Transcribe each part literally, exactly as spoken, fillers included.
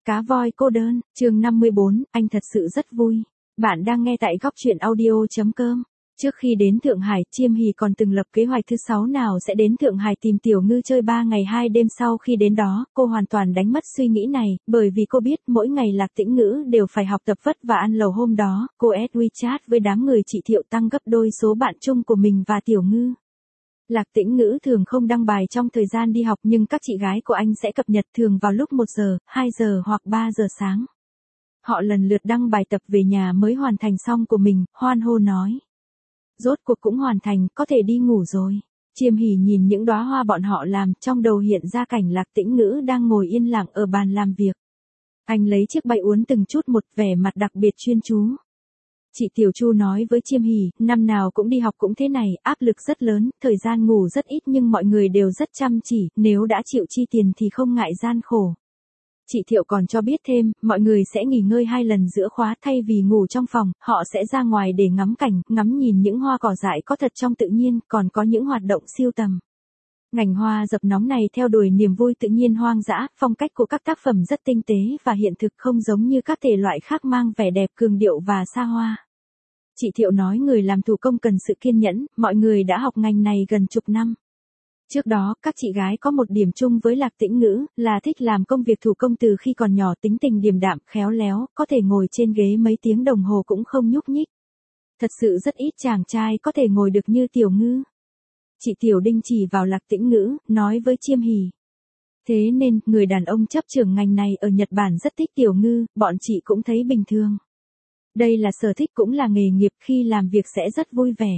Cá voi cô đơn, chương năm mươi bốn, anh thật sự rất vui. Bạn đang nghe tại góc truyện audio.com. Trước khi đến Thượng Hải, Chiêm Hỷ còn từng lập kế hoạch thứ sáu nào sẽ đến Thượng Hải tìm Tiểu Ngư chơi ba ngày hai đêm. Sau khi đến đó, cô hoàn toàn đánh mất suy nghĩ này, bởi vì cô biết mỗi ngày Lạc Tĩnh Ngữ đều phải học tập vất và ăn lầu. Hôm đó, cô add WeChat với đám người chị Thiệu tăng gấp đôi số bạn chung của mình và Tiểu Ngư. Lạc Tĩnh Ngữ thường không đăng bài trong thời gian đi học, nhưng các chị gái của anh sẽ cập nhật thường vào lúc một giờ, hai giờ hoặc ba giờ sáng. Họ lần lượt đăng bài tập về nhà mới hoàn thành xong của mình, hoan hô nói. Rốt cuộc cũng hoàn thành, có thể đi ngủ rồi. Chiêm Hỷ nhìn những đóa hoa bọn họ làm, trong đầu hiện ra cảnh Lạc Tĩnh Ngữ đang ngồi yên lặng ở bàn làm việc. Anh lấy chiếc bay uốn từng chút một, vẻ mặt đặc biệt chuyên chú. Chị Tiểu Chu nói với Chiêm Hỷ, năm nào cũng đi học cũng thế này, áp lực rất lớn, thời gian ngủ rất ít nhưng mọi người đều rất chăm chỉ, nếu đã chịu chi tiền thì không ngại gian khổ. Chị Thiệu còn cho biết thêm, mọi người sẽ nghỉ ngơi hai lần giữa khóa, thay vì ngủ trong phòng, họ sẽ ra ngoài để ngắm cảnh, ngắm nhìn những hoa cỏ dại có thật trong tự nhiên, còn có những hoạt động siêu tầm. Ngành hoa dập nóng này theo đuổi niềm vui tự nhiên hoang dã, phong cách của các tác phẩm rất tinh tế và hiện thực, không giống như các thể loại khác mang vẻ đẹp cường điệu và xa hoa. Chị Thiệu nói người làm thủ công cần sự kiên nhẫn, mọi người đã học ngành này gần chục năm. Trước đó, các chị gái có một điểm chung với Lạc Tĩnh Ngữ, là thích làm công việc thủ công từ khi còn nhỏ, tính tình điềm đạm, khéo léo, có thể ngồi trên ghế mấy tiếng đồng hồ cũng không nhúc nhích. Thật sự rất ít chàng trai có thể ngồi được như Tiểu Ngư. Chị Tiểu Đinh chỉ vào Lạc Tĩnh Ngữ, nói với Chiêm Hỷ. Thế nên, người đàn ông chấp trưởng ngành này ở Nhật Bản rất thích Tiểu Ngư, bọn chị cũng thấy bình thường. Đây là sở thích cũng là nghề nghiệp, khi làm việc sẽ rất vui vẻ.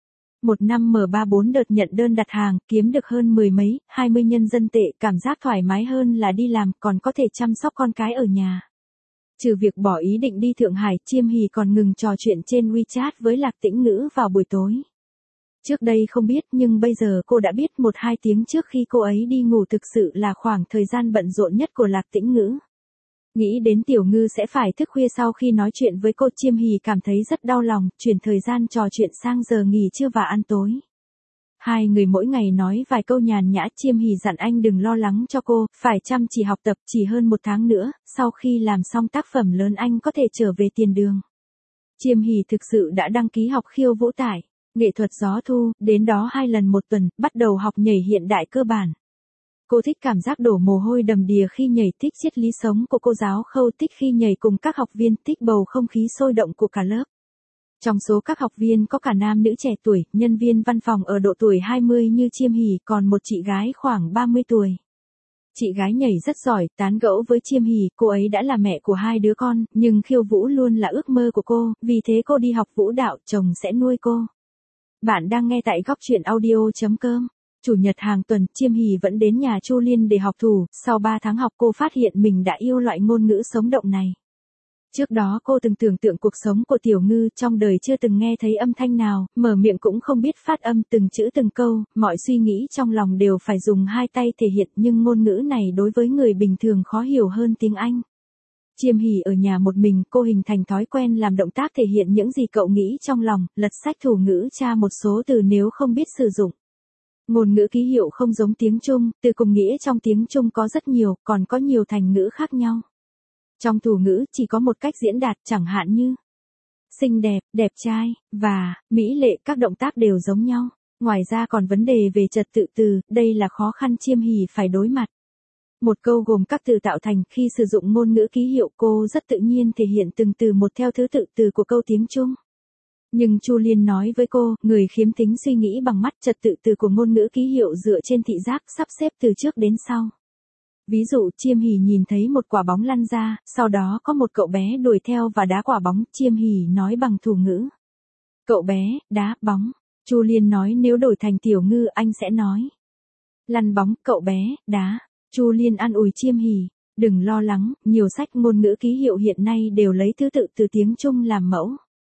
Một năm mở ba bốn đợt nhận đơn đặt hàng, kiếm được hơn mười mấy, hai mươi nhân dân tệ, cảm giác thoải mái hơn là đi làm, còn có thể chăm sóc con cái ở nhà. Trừ việc bỏ ý định đi Thượng Hải, Chiêm Hỷ còn ngừng trò chuyện trên WeChat với Lạc Tĩnh Ngữ vào buổi tối. Trước đây không biết nhưng bây giờ cô đã biết, một hai tiếng trước khi cô ấy đi ngủ thực sự là khoảng thời gian bận rộn nhất của Lạc Tĩnh Ngữ. Nghĩ đến Tiểu Ngư sẽ phải thức khuya sau khi nói chuyện với cô, Chiêm Hỷ cảm thấy rất đau lòng, chuyển thời gian trò chuyện sang giờ nghỉ trưa và ăn tối. Hai người mỗi ngày nói vài câu nhàn nhã, Chiêm Hỷ dặn anh đừng lo lắng cho cô, phải chăm chỉ học tập, chỉ hơn một tháng nữa, sau khi làm xong tác phẩm lớn anh có thể trở về tiền đường. Chiêm Hỷ thực sự đã đăng ký học khiêu vũ tải, nghệ thuật gió thu, đến đó hai lần một tuần, bắt đầu học nhảy hiện đại cơ bản. Cô thích cảm giác đổ mồ hôi đầm đìa khi nhảy, thích triết lý sống của cô giáo Khâu, thích khi nhảy cùng các học viên, thích bầu không khí sôi động của cả lớp. Trong số các học viên có cả nam nữ trẻ tuổi, nhân viên văn phòng ở độ tuổi hai mươi như Chiêm Hỷ, còn một chị gái khoảng ba mươi tuổi. Chị gái nhảy rất giỏi, tán gẫu với Chiêm Hỷ, cô ấy đã là mẹ của hai đứa con, nhưng khiêu vũ luôn là ước mơ của cô, vì thế cô đi học vũ đạo, chồng sẽ nuôi cô. Bạn đang nghe tại góc truyện audio.com. Chủ nhật hàng tuần, Chiêm Hỷ vẫn đến nhà Chu Liên để học thủ, sau ba tháng học cô phát hiện mình đã yêu loại ngôn ngữ sống động này. Trước đó cô từng tưởng tượng cuộc sống của Tiểu Ngư, trong đời chưa từng nghe thấy âm thanh nào, mở miệng cũng không biết phát âm từng chữ từng câu, mọi suy nghĩ trong lòng đều phải dùng hai tay thể hiện, nhưng ngôn ngữ này đối với người bình thường khó hiểu hơn tiếng Anh. Chiêm Hỷ ở nhà một mình, cô hình thành thói quen làm động tác thể hiện những gì cậu nghĩ trong lòng, lật sách thủ ngữ tra một số từ nếu không biết sử dụng. Ngôn ngữ ký hiệu không giống tiếng Trung, từ cùng nghĩa trong tiếng Trung có rất nhiều, còn có nhiều thành ngữ khác nhau. Trong thủ ngữ chỉ có một cách diễn đạt, chẳng hạn như xinh đẹp, đẹp trai, và mỹ lệ, các động tác đều giống nhau. Ngoài ra còn vấn đề về trật tự từ, đây là khó khăn Chiêm Hỷ phải đối mặt. Một câu gồm các từ tạo thành, khi sử dụng ngôn ngữ ký hiệu cô rất tự nhiên thể hiện từng từ một theo thứ tự từ của câu tiếng Trung. Nhưng Chu Liên nói với cô, người khiếm thính suy nghĩ bằng mắt, trật tự từ của ngôn ngữ ký hiệu dựa trên thị giác, sắp xếp từ trước đến sau. Ví dụ, Chiêm Hỷ nhìn thấy một quả bóng lăn ra, sau đó có một cậu bé đuổi theo và đá quả bóng, Chiêm Hỷ nói bằng thủ ngữ. Cậu bé, đá, bóng. Chu Liên nói nếu đổi thành Tiểu Ngư anh sẽ nói. Lăn bóng, cậu bé, đá. Chu Liên an ủi Chiêm Hỷ, đừng lo lắng, nhiều sách ngôn ngữ ký hiệu hiện nay đều lấy thứ tự từ tiếng Trung làm mẫu.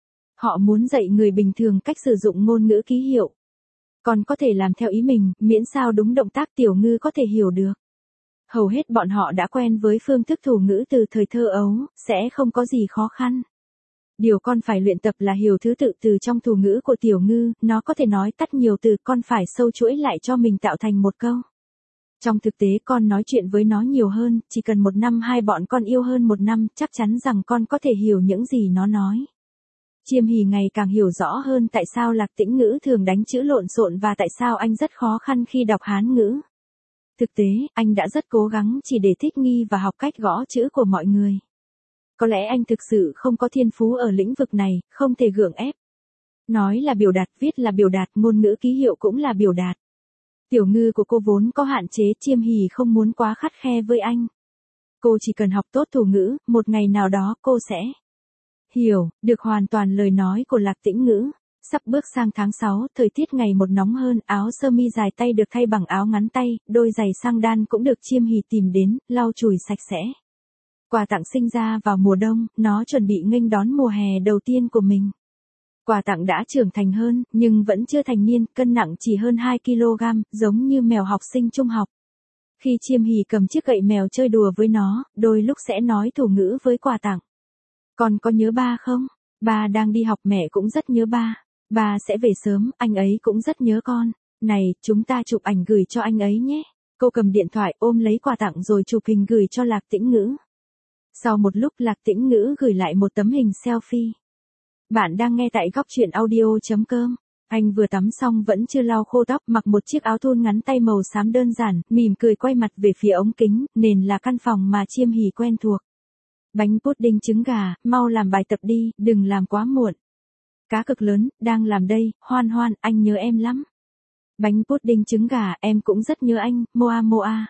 Họ muốn dạy người bình thường cách sử dụng ngôn ngữ ký hiệu. Còn có thể làm theo ý mình, miễn sao đúng động tác Tiểu Ngư có thể hiểu được. Hầu hết bọn họ đã quen với phương thức thủ ngữ từ thời thơ ấu, sẽ không có gì khó khăn. Điều con phải luyện tập là hiểu thứ tự từ trong thủ ngữ của Tiểu Ngư, nó có thể nói tắt nhiều từ, con phải sâu chuỗi lại cho mình tạo thành một câu. Trong thực tế con nói chuyện với nó nhiều hơn, chỉ cần một năm hai bọn con yêu hơn một năm, chắc chắn rằng con có thể hiểu những gì nó nói. Chiêm Hỉ ngày càng hiểu rõ hơn tại sao Lạc Tĩnh Ngữ thường đánh chữ lộn xộn và tại sao anh rất khó khăn khi đọc Hán ngữ. Thực tế, anh đã rất cố gắng chỉ để thích nghi và học cách gõ chữ của mọi người. Có lẽ anh thực sự không có thiên phú ở lĩnh vực này, không thể gượng ép. Nói là biểu đạt, viết là biểu đạt, ngôn ngữ ký hiệu cũng là biểu đạt. Tiểu ngư của cô vốn có hạn chế, Chiêm Hỉ không muốn quá khắt khe với anh. Cô chỉ cần học tốt thủ ngữ, một ngày nào đó cô sẽ hiểu được hoàn toàn lời nói của Lạc Tĩnh Ngữ. Sắp bước sang tháng sáu, thời tiết ngày một nóng hơn, áo sơ mi dài tay được thay bằng áo ngắn tay, đôi giày sang đan cũng được Chiêm Hỉ tìm đến, lau chùi sạch sẽ. Quà tặng sinh ra vào mùa đông, nó chuẩn bị nghênh đón mùa hè đầu tiên của mình. Quà tặng đã trưởng thành hơn, nhưng vẫn chưa thành niên, cân nặng chỉ hơn hai ki lô gam, giống như mèo học sinh trung học. Khi Chiêm Hỉ cầm chiếc gậy mèo chơi đùa với nó, đôi lúc sẽ nói thủ ngữ với quà tặng. Con có nhớ ba không? Ba đang đi học, mẹ cũng rất nhớ ba. Ba sẽ về sớm, anh ấy cũng rất nhớ con. Này, chúng ta chụp ảnh gửi cho anh ấy nhé. Cô cầm điện thoại ôm lấy quà tặng rồi chụp hình gửi cho Lạc Tĩnh Ngữ. Sau một lúc Lạc Tĩnh Ngữ gửi lại một tấm hình selfie. Bạn đang nghe tại góc truyện audio chấm com. Anh vừa tắm xong vẫn chưa lau khô tóc, mặc một chiếc áo thun ngắn tay màu xám đơn giản, mỉm cười quay mặt về phía ống kính, nền là căn phòng mà Chiêm Hỉ quen thuộc. Bánh pudding trứng gà, mau làm bài tập đi, đừng làm quá muộn. Cá cực lớn, đang làm đây, Hoan Hoan, anh nhớ em lắm. Bánh pudding trứng gà, em cũng rất nhớ anh, Moa Moa.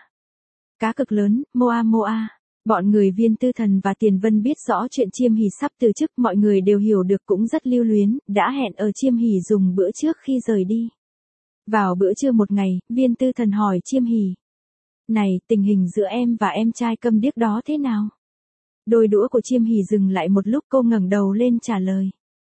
Cá cực lớn, Moa Moa. Bọn người Viên Tư Thần và Tiền Vân biết rõ chuyện Chiêm Hỉ sắp từ chức, mọi người đều hiểu được, cũng rất lưu luyến, đã hẹn ở Chiêm Hỉ dùng bữa trước khi rời đi. Vào bữa trưa một ngày, Viên Tư Thần hỏi Chiêm Hỉ. Này, tình hình giữa em và em trai câm điếc đó thế nào? Đôi đũa của Chiêm Hỉ dừng lại một lúc, cô ngẩng đầu lên trả lời.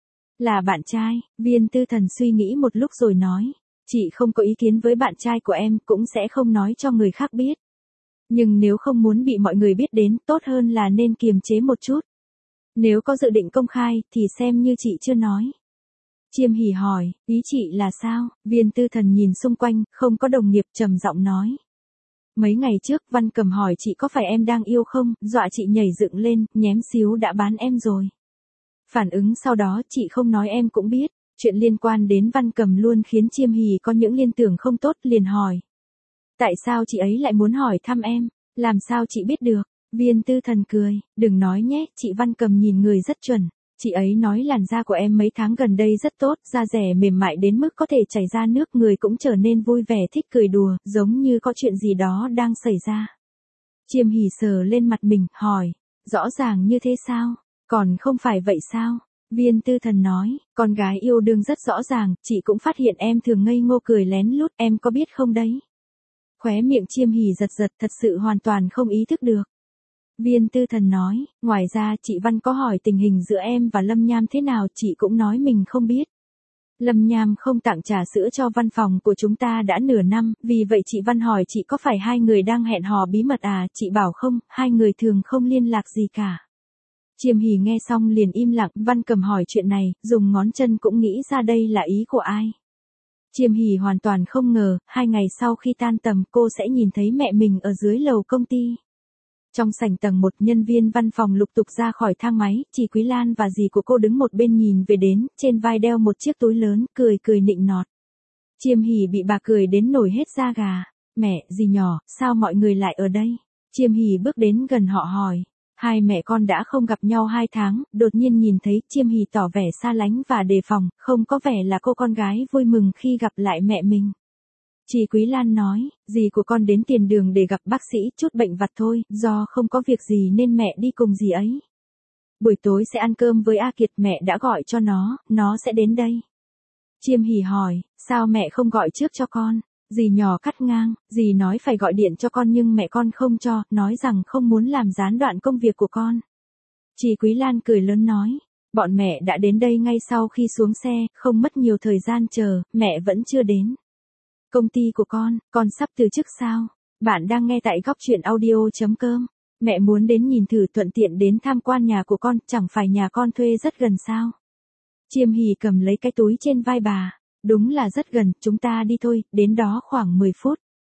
Là bạn trai. Viên Tư Thần suy nghĩ một lúc rồi nói. Chị không có ý kiến với bạn trai của em, cũng sẽ không nói cho người khác biết. Nhưng nếu không muốn bị mọi người biết đến, tốt hơn là nên kiềm chế một chút. Nếu có dự định công khai, thì xem như chị chưa nói. Chiêm Hỉ hỏi, ý chị là sao? Viên Tư Thần nhìn xung quanh, không có đồng nghiệp, trầm giọng nói. Mấy ngày trước, Văn Cầm hỏi chị có phải em đang yêu không, dọa chị nhảy dựng lên, nhém xíu đã bán em rồi. Phản ứng sau đó chị không nói em cũng biết, chuyện liên quan đến Văn Cầm luôn khiến Chiêm Hỉ có những liên tưởng không tốt, liền hỏi. Tại sao chị ấy lại muốn hỏi thăm em, làm sao chị biết được? Viên Tư Thần cười, đừng nói nhé, chị Văn Cầm nhìn người rất chuẩn. Chị ấy nói làn da của em mấy tháng gần đây rất tốt, da rẻ mềm mại đến mức có thể chảy ra nước, người cũng trở nên vui vẻ, thích cười đùa, giống như có chuyện gì đó đang xảy ra. Chiêm Hỉ sờ lên mặt mình, hỏi, rõ ràng như thế sao? Còn không phải vậy sao? Viên Tư Thần nói, con gái yêu đương rất rõ ràng, chị cũng phát hiện em thường ngây ngô cười lén lút, em có biết không đấy? Khóe miệng Chiêm Hỉ giật giật, thật sự hoàn toàn không ý thức được. Viên Tư Thần nói, ngoài ra chị Văn có hỏi tình hình giữa em và Lâm Nham thế nào, chị cũng nói mình không biết. Lâm Nham không tặng trà sữa cho văn phòng của chúng ta đã nửa năm, vì vậy chị Văn hỏi chị có phải hai người đang hẹn hò bí mật à, chị bảo không, hai người thường không liên lạc gì cả. Chiêm Hỉ nghe xong liền im lặng, Văn Cầm hỏi chuyện này, dùng ngón chân cũng nghĩ ra đây là ý của ai. Chiêm Hỉ hoàn toàn không ngờ, hai ngày sau khi tan tầm cô sẽ nhìn thấy mẹ mình ở dưới lầu công ty. Trong sảnh tầng một, nhân viên văn phòng lục tục ra khỏi thang máy, chị Quý Lan và dì của cô đứng một bên nhìn về đến, trên vai đeo một chiếc túi lớn, cười cười nịnh nọt. Chiêm Hỉ bị bà cười đến nổi hết da gà. Mẹ, dì nhỏ, sao mọi người lại ở đây? Chiêm Hỉ bước đến gần họ hỏi. Hai mẹ con đã không gặp nhau hai tháng, đột nhiên nhìn thấy, Chiêm Hỉ tỏ vẻ xa lánh và đề phòng, không có vẻ là cô con gái vui mừng khi gặp lại mẹ mình. Chị Quý Lan nói, dì của con đến tiền đường để gặp bác sĩ, chút bệnh vặt thôi, do không có việc gì nên mẹ đi cùng dì ấy. Buổi tối sẽ ăn cơm với A Kiệt, mẹ đã gọi cho nó, nó sẽ đến đây. Chiêm Hỉ hỏi, sao mẹ không gọi trước cho con? Dì nhỏ cắt ngang, dì nói phải gọi điện cho con nhưng mẹ con không cho, nói rằng không muốn làm gián đoạn công việc của con. Chị Quý Lan cười lớn nói, bọn mẹ đã đến đây ngay sau khi xuống xe, không mất nhiều thời gian chờ, mẹ vẫn chưa đến. Công ty của con, con sắp từ chức sao? Bạn đang nghe tại góc truyện audio chấm com. Mẹ muốn đến nhìn thử, thuận tiện đến tham quan nhà của con, chẳng phải nhà con thuê rất gần sao? Chiêm Hỉ cầm lấy cái túi trên vai bà. Đúng là rất gần, chúng ta đi thôi, đến đó khoảng mười phút.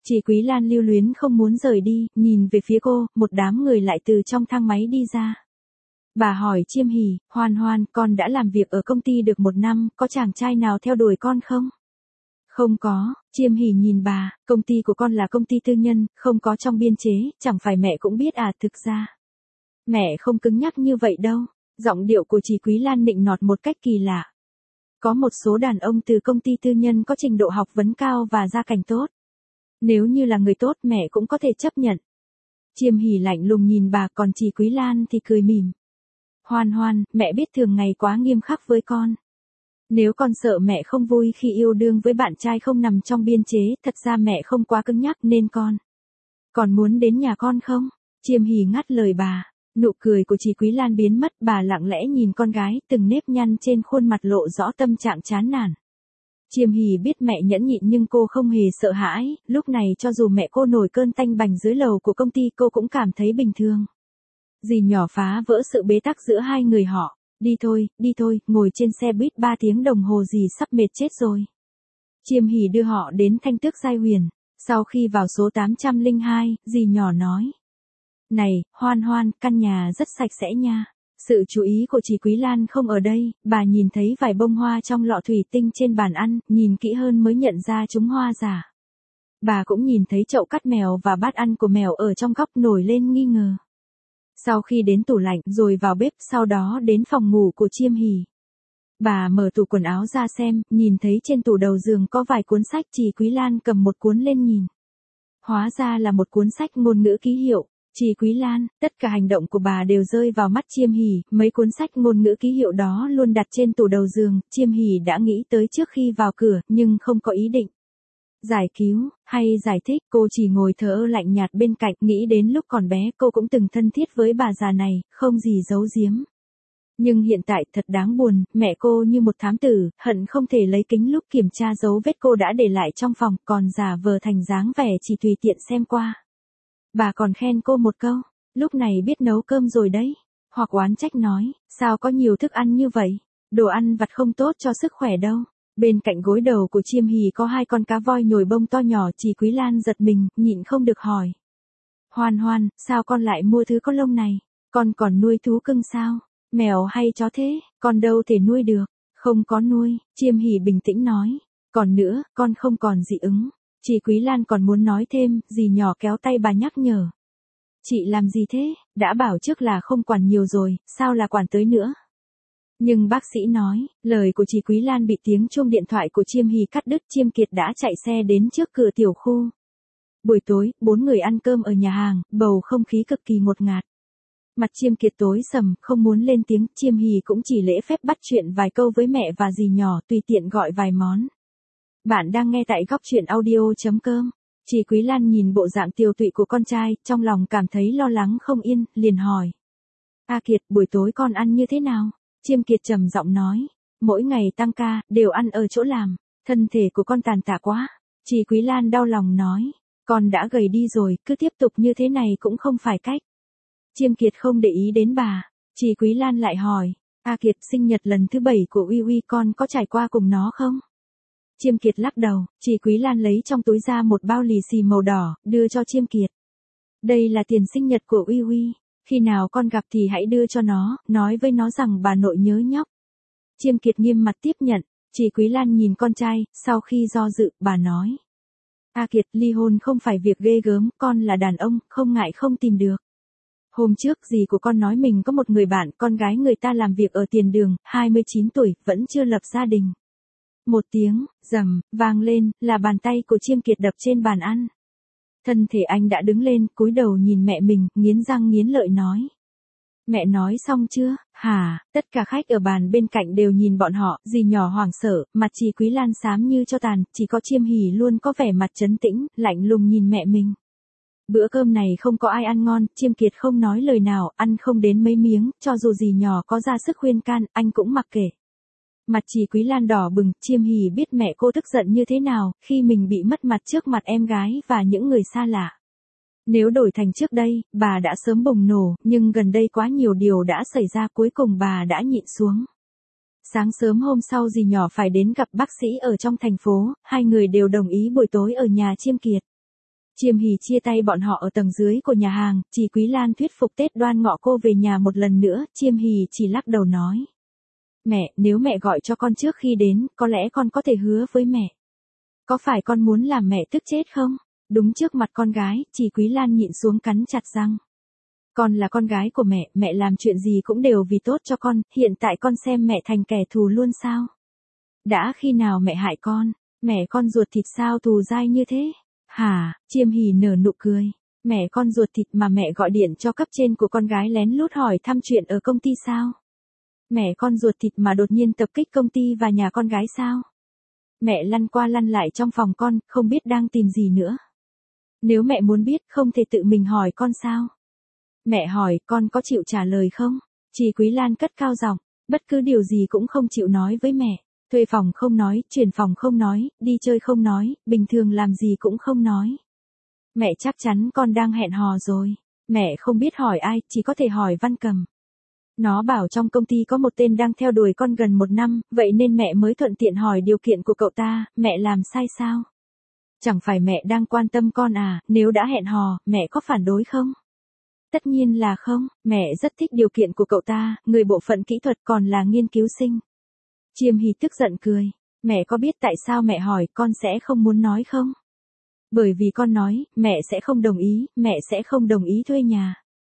Chị Quý Lan lưu luyến không muốn rời đi, nhìn về phía cô, một đám người lại từ trong thang máy đi ra. Bà hỏi Chiêm Hỷ, Hoan Hoan, con đã làm việc ở công ty được một năm, có chàng trai nào theo đuổi con không? Không có, Chiêm Hỷ nhìn bà, công ty của con là công ty tư nhân, không có trong biên chế, chẳng phải mẹ cũng biết à, thực ra. Mẹ không cứng nhắc như vậy đâu, giọng điệu của chị Quý Lan nịnh nọt một cách kỳ lạ. Có một số đàn ông từ công ty tư nhân có trình độ học vấn cao và gia cảnh tốt. Nếu như là người tốt mẹ cũng có thể chấp nhận. Chiêm Hỷ lạnh lùng nhìn bà, còn chị Quý Lan thì cười mỉm. Hoan Hoan, mẹ biết thường ngày quá nghiêm khắc với con. Nếu con sợ mẹ không vui khi yêu đương với bạn trai không nằm trong biên chế, thật ra mẹ không quá cứng nhắc nên con. Còn muốn đến nhà con không? Chiêm Hỷ ngắt lời bà, nụ cười của chị Quý Lan biến mất, bà lặng lẽ nhìn con gái, từng nếp nhăn trên khuôn mặt lộ rõ tâm trạng chán nản. Chiêm Hỷ biết mẹ nhẫn nhịn nhưng cô không hề sợ hãi, lúc này cho dù mẹ cô nổi cơn tanh bành dưới lầu của công ty cô cũng cảm thấy bình thường. Dì nhỏ phá vỡ sự bế tắc giữa hai người họ. Đi thôi, đi thôi, ngồi trên xe buýt ba tiếng đồng hồ dì sắp mệt chết rồi. Chiêm Hỷ đưa họ đến Thanh Tước Giai Huyền. Sau khi vào số tám trăm lẻ hai, dì nhỏ nói. Này, Hoan Hoan, căn nhà rất sạch sẽ nha. Sự chú ý của chị Quý Lan không ở đây, bà nhìn thấy vài bông hoa trong lọ thủy tinh trên bàn ăn, nhìn kỹ hơn mới nhận ra chúng hoa giả. Bà cũng nhìn thấy chậu cắt mèo và bát ăn của mèo ở trong góc nổi lên nghi ngờ. Sau khi đến tủ lạnh rồi vào bếp, sau đó đến phòng ngủ của Chiêm Hỷ. Bà mở tủ quần áo ra xem, nhìn thấy trên tủ đầu giường có vài cuốn sách, chị Quý Lan cầm một cuốn lên nhìn. Hóa ra là một cuốn sách ngôn ngữ ký hiệu. Chị Quý Lan, tất cả hành động của bà đều rơi vào mắt Chiêm Hỷ, mấy cuốn sách ngôn ngữ ký hiệu đó luôn đặt trên tủ đầu giường, Chiêm Hỷ đã nghĩ tới trước khi vào cửa, nhưng không có ý định giải cứu, hay giải thích, cô chỉ ngồi thờ ơ lạnh nhạt bên cạnh, nghĩ đến lúc còn bé cô cũng từng thân thiết với bà già này, không gì giấu giếm. Nhưng hiện tại thật đáng buồn, mẹ cô như một thám tử, hận không thể lấy kính lúp kiểm tra dấu vết cô đã để lại trong phòng, còn giả vờ thành dáng vẻ chỉ tùy tiện xem qua. Bà còn khen cô một câu, lúc này biết nấu cơm rồi đấy, hoặc oán trách nói, sao có nhiều thức ăn như vậy, đồ ăn vặt không tốt cho sức khỏe đâu. Bên cạnh gối đầu của Chiêm Hỷ có hai con cá voi nhồi bông to nhỏ, chị Quý Lan giật mình, nhịn không được hỏi. Hoan Hoan, sao con lại mua thứ có lông này? Con còn nuôi thú cưng sao? Mèo hay chó thế? Con đâu thể nuôi được? Không có nuôi, Chiêm Hỷ bình tĩnh nói. Còn nữa, con không còn dị ứng. Chị Quý Lan còn muốn nói thêm, dì nhỏ kéo tay bà nhắc nhở. Chị làm gì thế? Đã bảo trước là không quản nhiều rồi, sao là quản tới nữa? Nhưng bác sĩ nói, lời của chị Quý Lan bị tiếng chuông điện thoại của Chiêm Hỷ cắt đứt. Chiêm Kiệt đã chạy xe đến trước cửa tiểu khu. Buổi tối, bốn người ăn cơm ở nhà hàng, bầu không khí cực kỳ ngột ngạt. Mặt Chiêm Kiệt tối sầm, không muốn lên tiếng, Chiêm Hỷ cũng chỉ lễ phép bắt chuyện vài câu với mẹ và dì nhỏ, tùy tiện gọi vài món. Bạn đang nghe tại góc truyện audio chấm com. Chị Quý Lan nhìn bộ dạng tiều tụy của con trai, trong lòng cảm thấy lo lắng không yên, liền hỏi. A Kiệt, buổi tối con ăn như thế nào? Chiêm Kiệt trầm giọng nói. Mỗi ngày tăng ca, đều ăn ở chỗ làm. Thân thể của con tàn tạ quá. Chị Quý Lan đau lòng nói. Con đã gầy đi rồi, cứ tiếp tục như thế này cũng không phải cách. Chiêm Kiệt không để ý đến bà. Chị Quý Lan lại hỏi. A Kiệt, sinh nhật lần thứ bảy của Uy Uy con có trải qua cùng nó không? Chiêm Kiệt lắc đầu, chị Quý Lan lấy trong túi ra một bao lì xì màu đỏ, đưa cho Chiêm Kiệt. Đây là tiền sinh nhật của Uy Uy, khi nào con gặp thì hãy đưa cho nó, nói với nó rằng bà nội nhớ nhóc. Chiêm Kiệt nghiêm mặt tiếp nhận, chị Quý Lan nhìn con trai, sau khi do dự, bà nói. A Kiệt, ly hôn không phải việc ghê gớm, con là đàn ông, không ngại không tìm được. Hôm trước dì của con nói mình có một người bạn, con gái người ta làm việc ở tiền đường, hai mươi chín tuổi, vẫn chưa lập gia đình. Một tiếng, rầm, vang lên, là bàn tay của Chiêm Kiệt đập trên bàn ăn. Thân thể anh đã đứng lên, cúi đầu nhìn mẹ mình, nghiến răng nghiến lợi nói. Mẹ nói xong chưa, hả, tất cả khách ở bàn bên cạnh đều nhìn bọn họ, dì nhỏ hoảng sợ, mặt chị Quý Lan xám như cho tàn, chỉ có Chiêm Hỷ luôn có vẻ mặt trấn tĩnh, lạnh lùng nhìn mẹ mình. Bữa cơm này không có ai ăn ngon, Chiêm Kiệt không nói lời nào, ăn không đến mấy miếng, cho dù dì nhỏ có ra sức khuyên can, anh cũng mặc kệ. Mặt chị Quý Lan đỏ bừng, Chiêm Hỷ biết mẹ cô tức giận như thế nào, khi mình bị mất mặt trước mặt em gái và những người xa lạ. Nếu đổi thành trước đây, bà đã sớm bùng nổ, nhưng gần đây quá nhiều điều đã xảy ra, cuối cùng bà đã nhịn xuống. Sáng sớm hôm sau dì nhỏ phải đến gặp bác sĩ ở trong thành phố, hai người đều đồng ý buổi tối ở nhà Chiêm Kiệt. Chiêm Hỷ chia tay bọn họ ở tầng dưới của nhà hàng, Trì Quý Lan thuyết phục Tết Đoan Ngọ cô về nhà một lần nữa, Chiêm Hỷ chỉ lắc đầu nói. Mẹ, nếu mẹ gọi cho con trước khi đến, có lẽ con có thể hứa với mẹ. Có phải con muốn làm mẹ tức chết không? Đúng trước mặt con gái, Trì Quý Lan nhịn xuống cắn chặt răng. Con là con gái của mẹ, mẹ làm chuyện gì cũng đều vì tốt cho con, hiện tại con xem mẹ thành kẻ thù luôn sao? Đã khi nào mẹ hại con? Mẹ con ruột thịt sao thù dai như thế? Hả? Chiêm Hỷ nở nụ cười. Mẹ con ruột thịt mà mẹ gọi điện cho cấp trên của con gái lén lút hỏi thăm chuyện ở công ty sao? Mẹ con ruột thịt mà đột nhiên tập kích công ty và nhà con gái sao? Mẹ lăn qua lăn lại trong phòng con, không biết đang tìm gì nữa. Nếu mẹ muốn biết, không thể tự mình hỏi con sao? Mẹ hỏi, con có chịu trả lời không? Trì Quý Lan cất cao giọng, bất cứ điều gì cũng không chịu nói với mẹ. Thuê phòng không nói, chuyển phòng không nói, đi chơi không nói, bình thường làm gì cũng không nói. Mẹ chắc chắn con đang hẹn hò rồi. Mẹ không biết hỏi ai, chỉ có thể hỏi Văn Cầm. Nó bảo trong công ty có một tên đang theo đuổi con gần một năm, vậy nên mẹ mới thuận tiện hỏi điều kiện của cậu ta, mẹ làm sai sao? Chẳng phải mẹ đang quan tâm con à, nếu đã hẹn hò, mẹ có phản đối không? Tất nhiên là không, mẹ rất thích điều kiện của cậu ta, người bộ phận kỹ thuật còn là nghiên cứu sinh. Chiêm Hỷ tức giận cười, mẹ có biết tại sao mẹ hỏi con sẽ không muốn nói không? Bởi vì con nói, mẹ sẽ không đồng ý, mẹ sẽ không đồng ý thuê nhà.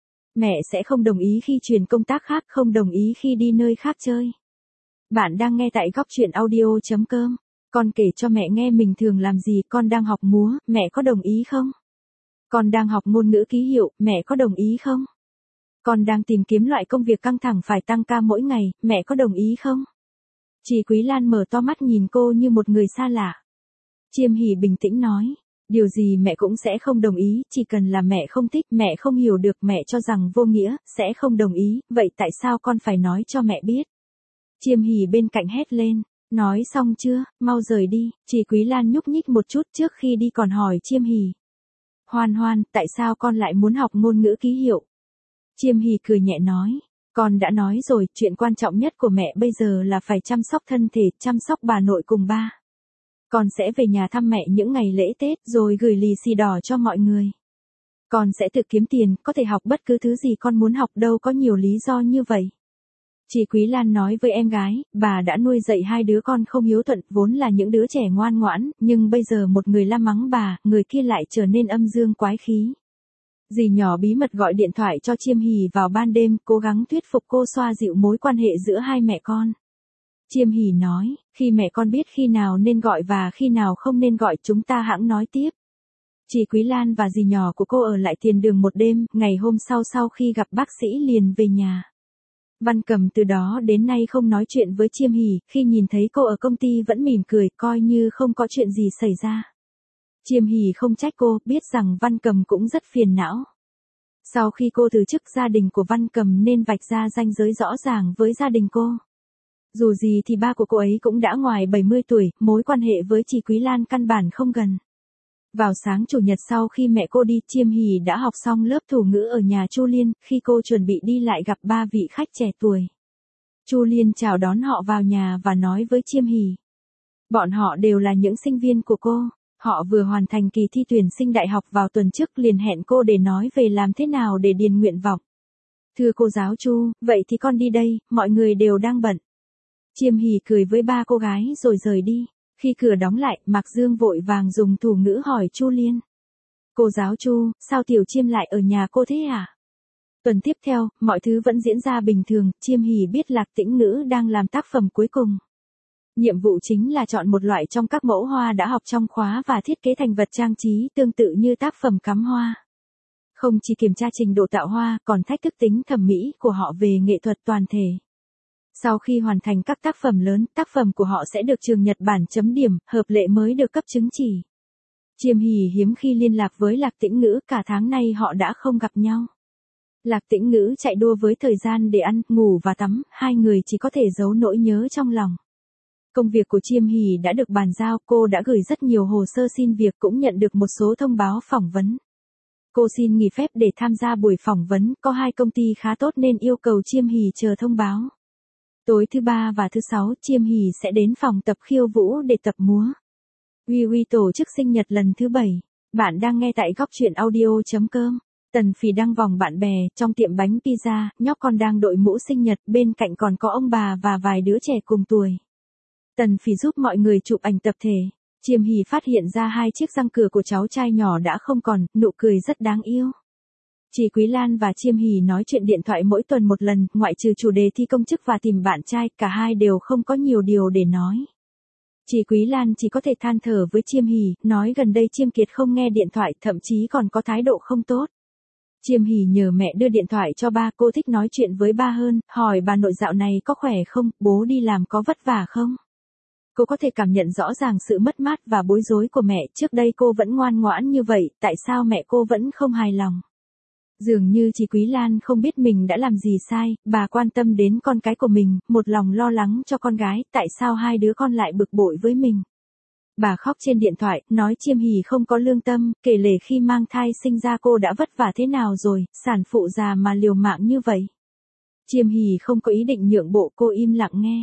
Mẹ sẽ không đồng ý khi chuyển công tác khác, không đồng ý khi đi nơi khác chơi. Bạn đang nghe tại góc truyện audio chấm com. Con kể cho mẹ nghe mình thường làm gì, con đang học múa, mẹ có đồng ý không? Con đang học ngôn ngữ ký hiệu, mẹ có đồng ý không? Con đang tìm kiếm loại công việc căng thẳng phải tăng ca mỗi ngày, mẹ có đồng ý không? Trì Quý Lan mở to mắt nhìn cô như một người xa lạ. Chiêm Hỷ bình tĩnh nói, điều gì mẹ cũng sẽ không đồng ý, chỉ cần là mẹ không thích, mẹ không hiểu được, mẹ cho rằng vô nghĩa, sẽ không đồng ý, vậy tại sao con phải nói cho mẹ biết? Chiêm Hỷ bên cạnh hét lên, nói xong chưa, mau rời đi. Trì Quý Lan nhúc nhích một chút trước khi đi còn hỏi Chiêm Hỷ. Hoan Hoan, tại sao con lại muốn học ngôn ngữ ký hiệu? Chiêm Hỷ cười nhẹ nói, con đã nói rồi, chuyện quan trọng nhất của mẹ bây giờ là phải chăm sóc thân thể, chăm sóc bà nội cùng ba. Con sẽ về nhà thăm mẹ những ngày lễ Tết rồi gửi lì xì đỏ cho mọi người. Con sẽ tự kiếm tiền, có thể học bất cứ thứ gì con muốn học, đâu có nhiều lý do như vậy. Trì Quý Lan nói với em gái, bà đã nuôi dạy hai đứa con không hiếu thuận, vốn là những đứa trẻ ngoan ngoãn, nhưng bây giờ một người la mắng bà, người kia lại trở nên âm dương quái khí. Dì nhỏ bí mật gọi điện thoại cho Chiêm Hỷ vào ban đêm, cố gắng thuyết phục cô xoa dịu mối quan hệ giữa hai mẹ con. Chiêm Hỷ nói, khi mẹ con biết khi nào nên gọi và khi nào không nên gọi, chúng ta hẵng nói tiếp. Trì Quý Lan và dì nhỏ của cô ở lại tiền đường một đêm, ngày hôm sau sau khi gặp bác sĩ liền về nhà. Văn Cầm từ đó đến nay không nói chuyện với Chiêm Hỷ, khi nhìn thấy cô ở công ty vẫn mỉm cười, coi như không có chuyện gì xảy ra. Chiêm Hỷ không trách cô, biết rằng Văn Cầm cũng rất phiền não. Sau khi cô từ chức, gia đình của Văn Cầm nên vạch ra ranh giới rõ ràng với gia đình cô. Dù gì thì ba của cô ấy cũng đã ngoài bảy mươi tuổi, mối quan hệ với Trì Quý Lan căn bản không gần. Vào sáng chủ nhật sau khi mẹ cô đi, Chiêm Hỷ đã học xong lớp thủ ngữ ở nhà Chu Liên, khi cô chuẩn bị đi lại gặp ba vị khách trẻ tuổi. Chu Liên chào đón họ vào nhà và nói với Chiêm Hỷ. Bọn họ đều là những sinh viên của cô, họ vừa hoàn thành kỳ thi tuyển sinh đại học vào tuần trước, liền hẹn cô để nói về làm thế nào để điền nguyện vọng. Thưa cô giáo Chu, vậy thì con đi đây, mọi người đều đang bận. Chiêm Hỷ cười với ba cô gái rồi rời đi. Khi cửa đóng lại, Mạc Dương vội vàng dùng thủ ngữ hỏi Chu Liên. Cô giáo Chu, sao Tiểu Chiêm lại ở nhà cô thế à? Tuần tiếp theo, mọi thứ vẫn diễn ra bình thường, Chiêm Hỷ biết Lạc Tĩnh Ngữ đang làm tác phẩm cuối cùng. Nhiệm vụ chính là chọn một loại trong các mẫu hoa đã học trong khóa và thiết kế thành vật trang trí tương tự như tác phẩm cắm hoa. Không chỉ kiểm tra trình độ tạo hoa, còn thách thức tính thẩm mỹ của họ về nghệ thuật toàn thể. Sau khi hoàn thành các tác phẩm lớn, tác phẩm của họ sẽ được trường Nhật Bản chấm điểm, hợp lệ mới được cấp chứng chỉ. Chiêm Hỷ hiếm khi liên lạc với Lạc Tĩnh Ngữ, cả tháng nay họ đã không gặp nhau. Lạc Tĩnh Ngữ chạy đua với thời gian để ăn, ngủ và tắm, hai người chỉ có thể giấu nỗi nhớ trong lòng. Công việc của Chiêm Hỷ đã được bàn giao, cô đã gửi rất nhiều hồ sơ xin việc, cũng nhận được một số thông báo phỏng vấn. Cô xin nghỉ phép để tham gia buổi phỏng vấn, có hai công ty khá tốt nên yêu cầu Chiêm Hỷ chờ thông báo. Tối thứ ba và thứ sáu, Chiêm Hỷ sẽ đến phòng tập khiêu vũ để tập múa. Uy Uy tổ chức sinh nhật lần thứ bảy. Bạn đang nghe tại góc chuyện audio chấm com. Tần Phì đăng vòng bạn bè, trong tiệm bánh pizza, nhóc con đang đội mũ sinh nhật, bên cạnh còn có ông bà và vài đứa trẻ cùng tuổi. Tần Phì giúp mọi người chụp ảnh tập thể. Chiêm Hỉ phát hiện ra hai chiếc răng cửa của cháu trai nhỏ đã không còn, nụ cười rất đáng yêu. Chị Quý Lan và Chiêm Hỉ nói chuyện điện thoại mỗi tuần một lần, ngoại trừ chủ đề thi công chức và tìm bạn trai, cả hai đều không có nhiều điều để nói. Chị Quý Lan chỉ có thể than thở với Chiêm Hỉ, nói gần đây Chiêm Kiệt không nghe điện thoại, thậm chí còn có thái độ không tốt. Chiêm Hỉ nhờ mẹ đưa điện thoại cho ba, cô thích nói chuyện với ba hơn, hỏi bà nội dạo này có khỏe không, bố đi làm có vất vả không. Cô có thể cảm nhận rõ ràng sự mất mát và bối rối của mẹ, trước đây cô vẫn ngoan ngoãn như vậy, tại sao mẹ cô vẫn không hài lòng. Dường như chị Quý Lan không biết mình đã làm gì sai, bà quan tâm đến con cái của mình, một lòng lo lắng cho con gái, tại sao hai đứa con lại bực bội với mình. Bà khóc trên điện thoại, nói Chiêm Hỉ không có lương tâm, kể lể khi mang thai sinh ra cô đã vất vả thế nào rồi, sản phụ già mà liều mạng như vậy. Chiêm Hỉ không có ý định nhượng bộ, cô im lặng nghe.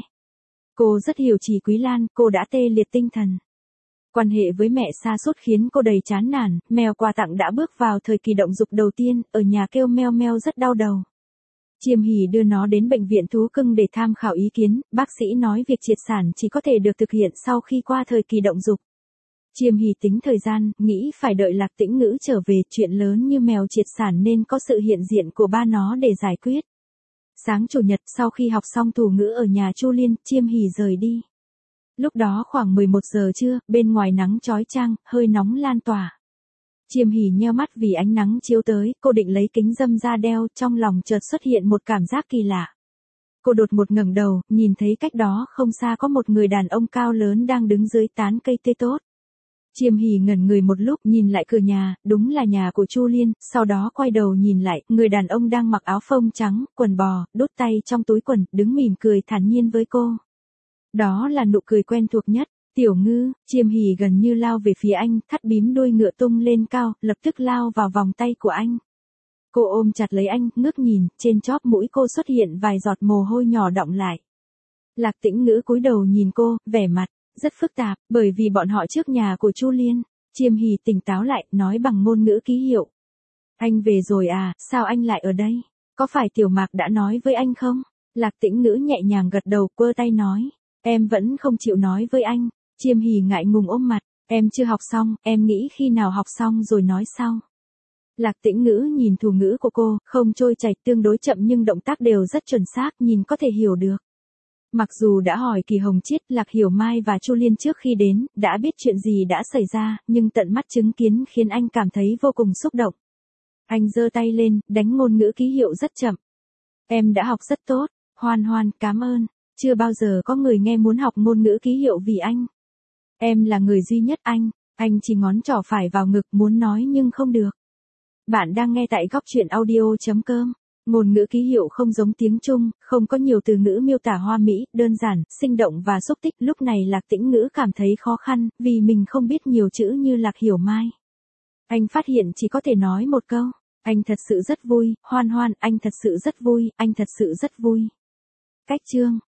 Cô rất hiểu chị Quý Lan, cô đã tê liệt tinh thần. Quan hệ với mẹ sa sút khiến cô đầy chán nản, mèo quà tặng đã bước vào thời kỳ động dục đầu tiên, ở nhà kêu meo meo rất đau đầu. Chiêm Hỉ đưa nó đến bệnh viện thú cưng để tham khảo ý kiến, bác sĩ nói việc triệt sản chỉ có thể được thực hiện sau khi qua thời kỳ động dục. Chiêm Hỉ tính thời gian, nghĩ phải đợi Lạc Tĩnh Ngữ trở về, chuyện lớn như mèo triệt sản nên có sự hiện diện của ba nó để giải quyết. Sáng chủ nhật, sau khi học xong thủ ngữ ở nhà Chu Liên, Chiêm Hỉ rời đi. Lúc đó khoảng mười một giờ trưa, bên ngoài nắng chói chang, hơi nóng lan tỏa. Chiêm Hỉ nheo mắt vì ánh nắng chiếu tới, cô định lấy kính râm ra đeo, trong lòng chợt xuất hiện một cảm giác kỳ lạ. Cô đột ngột ngẩng đầu, nhìn thấy cách đó không xa có một người đàn ông cao lớn đang đứng dưới tán cây tê tốt. Chiêm Hỉ ngẩn người một lúc, nhìn lại cửa nhà, đúng là nhà của Chu Liên, sau đó quay đầu nhìn lại, người đàn ông đang mặc áo phông trắng, quần bò, đút tay trong túi quần, đứng mỉm cười thản nhiên với cô. Đó là nụ cười quen thuộc nhất. Tiểu Ngư, Chiêm Hỉ gần như lao về phía anh, thắt bím đuôi ngựa tung lên cao, lập tức lao vào vòng tay của anh. Cô ôm chặt lấy anh, ngước nhìn, trên chóp mũi cô xuất hiện vài giọt mồ hôi nhỏ đọng lại. Lạc Tĩnh Ngữ cúi đầu nhìn cô, vẻ mặt rất phức tạp, bởi vì bọn họ trước nhà của Chu Liên. Chiêm Hỉ tỉnh táo lại, nói bằng ngôn ngữ ký hiệu. Anh về rồi à, sao anh lại ở đây? Có phải Tiểu Mạc đã nói với anh không? Lạc Tĩnh Ngữ nhẹ nhàng gật đầu, quơ tay nói. Em vẫn không chịu nói với anh. Chiêm Hỉ ngại ngùng ôm mặt. Em chưa học xong, em nghĩ khi nào học xong rồi nói sau. Lạc Tĩnh Ngữ nhìn thủ ngữ của cô, không trôi chảy, tương đối chậm nhưng động tác đều rất chuẩn xác, nhìn có thể hiểu được. Mặc dù đã hỏi Kỳ Hồng Chiết, Lạc Hiểu Mai và Chu Liên trước khi đến, đã biết chuyện gì đã xảy ra, nhưng tận mắt chứng kiến khiến anh cảm thấy vô cùng xúc động. Anh giơ tay lên, đánh ngôn ngữ ký hiệu rất chậm. Em đã học rất tốt, Hoan Hoan, cảm ơn. Chưa bao giờ có người nghe muốn học ngôn ngữ ký hiệu vì anh. Em là người duy nhất anh, anh chỉ ngón trỏ phải vào ngực muốn nói nhưng không được. Bạn đang nghe tại góc chuyện audio chấm com. Ngôn ngữ ký hiệu không giống tiếng Trung, không có nhiều từ ngữ miêu tả hoa mỹ, đơn giản, sinh động và xúc tích. Lúc này Lạc Tĩnh Ngữ cảm thấy khó khăn, vì mình không biết nhiều chữ như Lạc Hiểu Mai. Anh phát hiện chỉ có thể nói một câu. Anh thật sự rất vui, Hoan Hoan, anh thật sự rất vui, anh thật sự rất vui. Cách chương